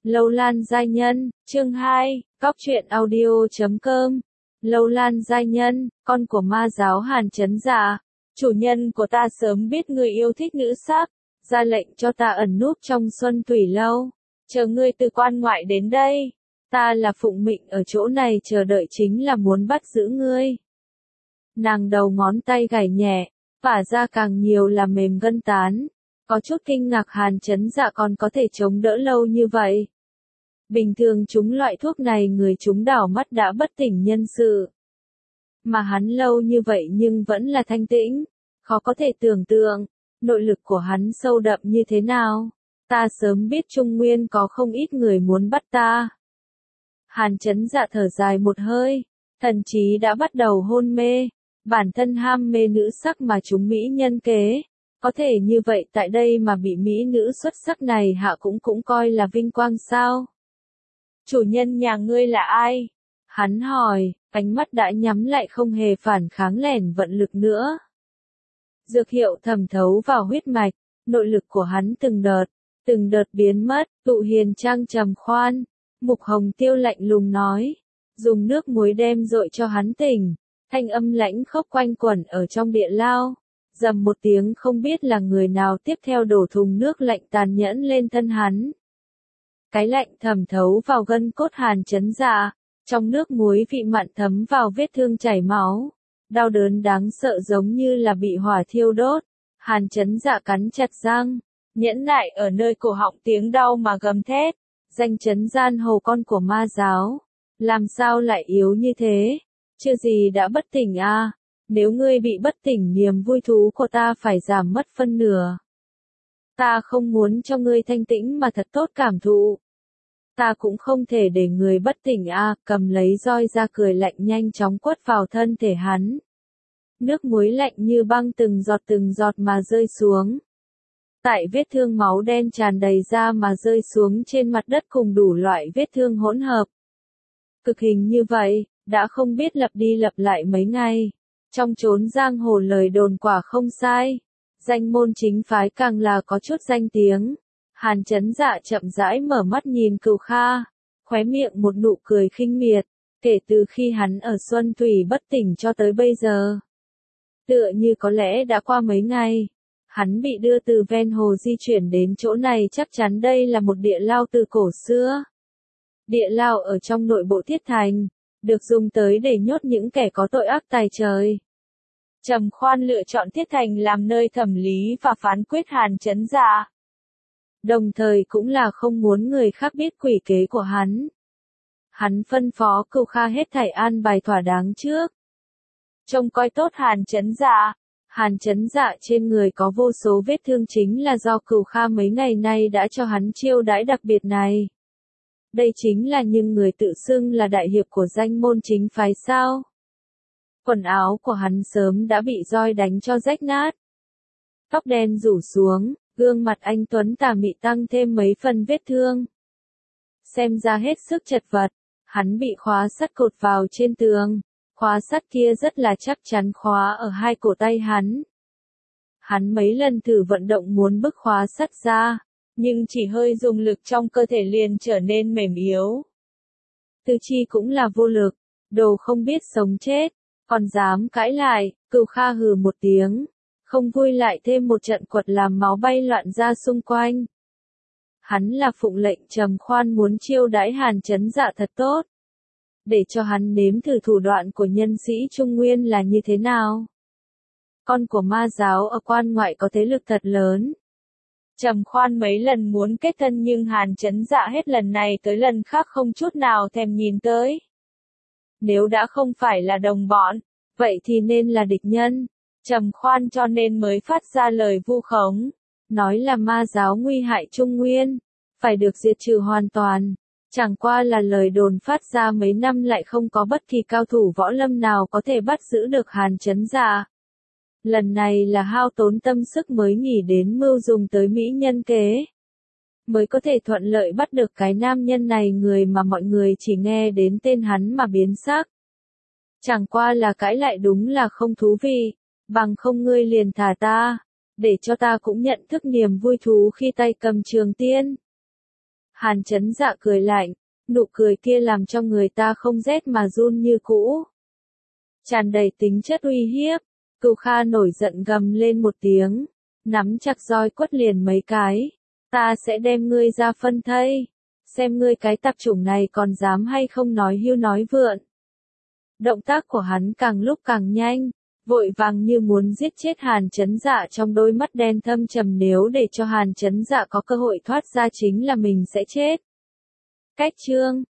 Lâu Lan giai nhân, chương 2, Cóc truyện audio.com. Lâu Lan giai nhân, con của ma giáo Hàn Chấn Dạ. Chủ nhân của ta sớm biết ngươi yêu thích nữ sắc, ra lệnh cho ta ẩn núp trong Xuân Thủy Lâu, chờ ngươi từ quan ngoại đến đây. Ta là phụng mệnh ở chỗ này chờ đợi chính là muốn bắt giữ ngươi. Nàng đầu ngón tay gảy nhẹ, vả ra càng nhiều là mềm gân tán. Có chút kinh ngạc Hàn Chấn Dạ còn có thể chống đỡ lâu như vậy. Bình thường chúng loại thuốc này người chúng đảo mắt đã bất tỉnh nhân sự. Mà hắn lâu như vậy nhưng vẫn là thanh tĩnh, khó có thể tưởng tượng, nội lực của hắn sâu đậm như thế nào. Ta sớm biết Trung Nguyên có không ít người muốn bắt ta. Hàn Chấn Dạ thở dài một hơi, thần trí đã bắt đầu hôn mê, bản thân ham mê nữ sắc mà chúng mỹ nhân kế. Có thể như vậy tại đây mà bị mỹ nữ xuất sắc này hạ cũng coi là vinh quang sao? Chủ nhân nhà ngươi là ai? Hắn hỏi, ánh mắt đã nhắm lại không hề phản kháng lẻn vận lực nữa. Dược hiệu thẩm thấu vào huyết mạch, nội lực của hắn từng đợt biến mất, Tụ Hiền Trang trầm khoan. Mục Hồng Tiêu lạnh lùng nói, dùng nước muối đem dội cho hắn tỉnh, thanh âm lãnh khốc quanh quẩn ở trong địa lao. Dầm một tiếng không biết là người nào tiếp theo đổ thùng nước lạnh tàn nhẫn lên thân hắn. Cái lạnh thẩm thấu vào gân cốt Hàn Chấn Dạ, trong nước muối vị mặn thấm vào vết thương chảy máu. Đau đớn đáng sợ giống như là bị hỏa thiêu đốt. Hàn Chấn Dạ cắn chặt răng, nhẫn nại ở nơi cổ họng tiếng đau mà gầm thét. Danh chấn gian hồ con của ma giáo, làm sao lại yếu như thế? Chưa gì đã bất tỉnh à? Nếu ngươi bị bất tỉnh niềm vui thú của ta phải giảm mất phân nửa. Ta không muốn cho ngươi thanh tĩnh mà thật tốt cảm thụ. Ta cũng không thể để người bất tỉnh à, cầm lấy roi ra cười lạnh nhanh chóng quất vào thân thể hắn. Nước muối lạnh như băng từng giọt mà rơi xuống. Tại vết thương máu đen tràn đầy ra mà rơi xuống trên mặt đất cùng đủ loại vết thương hỗn hợp. Cực hình như vậy, đã không biết lặp đi lặp lại mấy ngày. Trong chốn giang hồ lời đồn quả không sai. Danh môn chính phái càng là có chút danh tiếng. Hàn Chấn Dạ chậm rãi mở mắt nhìn Cửu Kha, khóe miệng một nụ cười khinh miệt, kể từ khi hắn ở Xuân Thủy bất tỉnh cho tới bây giờ. Tựa như có lẽ đã qua mấy ngày, hắn bị đưa từ ven hồ di chuyển đến chỗ này chắc chắn đây là một địa lao từ cổ xưa. Địa lao ở trong nội bộ Thiết Thành, được dùng tới để nhốt những kẻ có tội ác tày trời. Trầm Khoan lựa chọn Thiết Thành làm nơi thẩm lý và phán quyết Hàn Chấn Dạ. Đồng thời cũng là không muốn người khác biết quỷ kế của hắn. Hắn phân phó Cửu Kha hết thảy an bài thỏa đáng trước. Trông coi tốt Hàn Chấn Dạ. Hàn Chấn Dạ trên người có vô số vết thương chính là do Cửu Kha mấy ngày nay đã cho hắn chiêu đãi đặc biệt này. Đây chính là những người tự xưng là đại hiệp của danh môn chính phái sao. Quần áo của hắn sớm đã bị roi đánh cho rách nát. Tóc đen rủ xuống, gương mặt anh tuấn tà mị tăng thêm mấy phần vết thương. Xem ra hết sức chật vật, hắn bị khóa sắt cột vào trên tường. Khóa sắt kia rất là chắc chắn khóa ở hai cổ tay hắn. Hắn mấy lần thử vận động muốn bức khóa sắt ra, nhưng chỉ hơi dùng lực trong cơ thể liền trở nên mềm yếu. Tư chi cũng là vô lực, đồ không biết sống chết, còn dám cãi lại. Cửu Kha hừ một tiếng, không vui lại thêm một trận quật làm máu bay loạn ra xung quanh. Hắn là phụng lệnh Trầm Khoan muốn chiêu đãi Hàn Chấn Dạ thật tốt, để cho hắn nếm thử thủ đoạn của nhân sĩ Trung Nguyên là như thế nào. Con của ma giáo ở quan ngoại có thế lực thật lớn. Trầm Khoan mấy lần muốn kết thân nhưng Hàn Chấn Dạ hết lần này tới lần khác không chút nào thèm nhìn tới. Nếu đã không phải là đồng bọn, vậy thì nên là địch nhân. Trầm Khoan cho nên mới phát ra lời vu khống, nói là ma giáo nguy hại Trung Nguyên, phải được diệt trừ hoàn toàn. Chẳng qua là lời đồn phát ra mấy năm lại không có bất kỳ cao thủ võ lâm nào có thể bắt giữ được Hàn Chấn Dạ. Lần này là hao tốn tâm sức mới nghĩ đến mưu dùng tới mỹ nhân kế, mới có thể thuận lợi bắt được cái nam nhân này, người mà mọi người chỉ nghe đến tên hắn mà biến sắc. Chẳng qua là cãi lại đúng là không thú vị, bằng không ngươi liền thả ta, để cho ta cũng nhận thức niềm vui thú khi tay cầm trường tiên. Hàn Chấn Dạ cười lạnh, nụ cười kia làm cho người ta không rét mà run như cũ. Tràn đầy tính chất uy hiếp, Cửu Kha nổi giận gầm lên một tiếng, nắm chặt roi quất liền mấy cái. Ta sẽ đem ngươi ra phân thây, xem ngươi cái tạp chủng này còn dám hay không nói hưu nói vượn. Động tác của hắn càng lúc càng nhanh, vội vàng như muốn giết chết Hàn Chấn Dạ, trong đôi mắt đen thâm trầm, nếu để cho Hàn Chấn Dạ có cơ hội thoát ra chính là mình sẽ chết. Cách chương